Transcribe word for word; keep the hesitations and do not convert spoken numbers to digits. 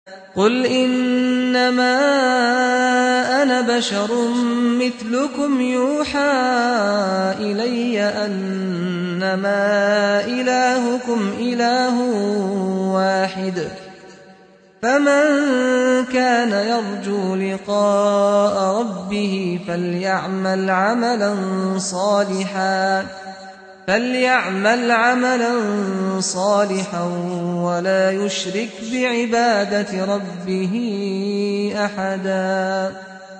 قُلْ إِنَّمَا أَنَا بَشَرٌ مِّثْلُكُمْ يُوحَىٰ إِلَيَّ أَنَّمَا إِلَٰهُكُمْ إِلَٰهٌ وَاحِدٌ ۖ فَمَن كَانَ يَرْجُو لِقَاءَ رَبِّهِ فَلْيَعْمَلْ عَمَلًا صَالِحًا فَلْيَعْمَلْ عَمَلًا صَالِحًا وَلَا يُشْرِكْ بِعِبَادَةِ رَبِّهِ أَحَدًا